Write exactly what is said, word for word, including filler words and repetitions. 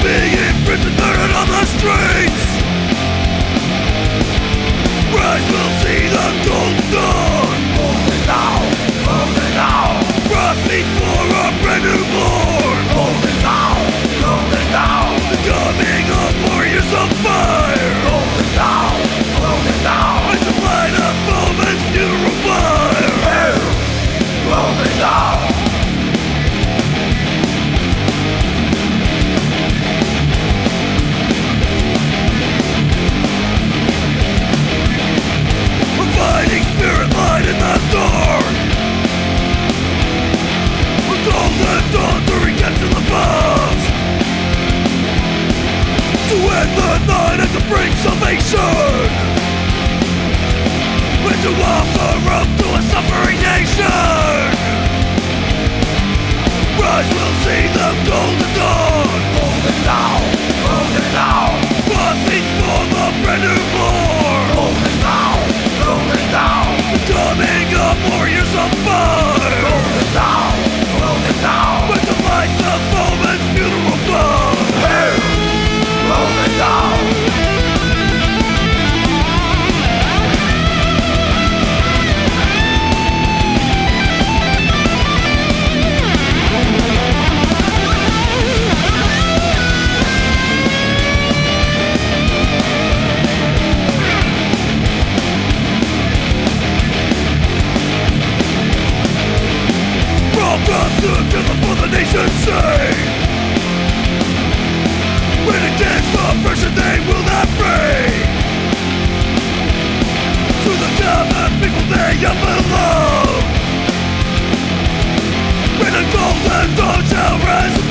being imprisoned, murdered on the streets. Rise will see the golden dawn. Hold it now, hold it now. Rise beat for a brand new morn. Hold it now, hold it now. The coming of warriors of fire. Hold it now, hold it now. Rise to light a foeman's funeral fire. Hey, hold it now. Fighting spirit light in the dark. A golden dawn to recapture the past. To end the night and to bring salvation. And to offer hope to a suffering nation. Rise will see the golden dawn. Hold it now, hold it now. One beat for the brand new morn. Hold it now, hold it now. Coming up warriors of fire. Hold it now, hold it now. With the light the foeman's funeral blood. Hey, hold it now. Come together for the nation's sake. When against oppression they will not break. To the common people they have belong. When a golden dawn shall rise.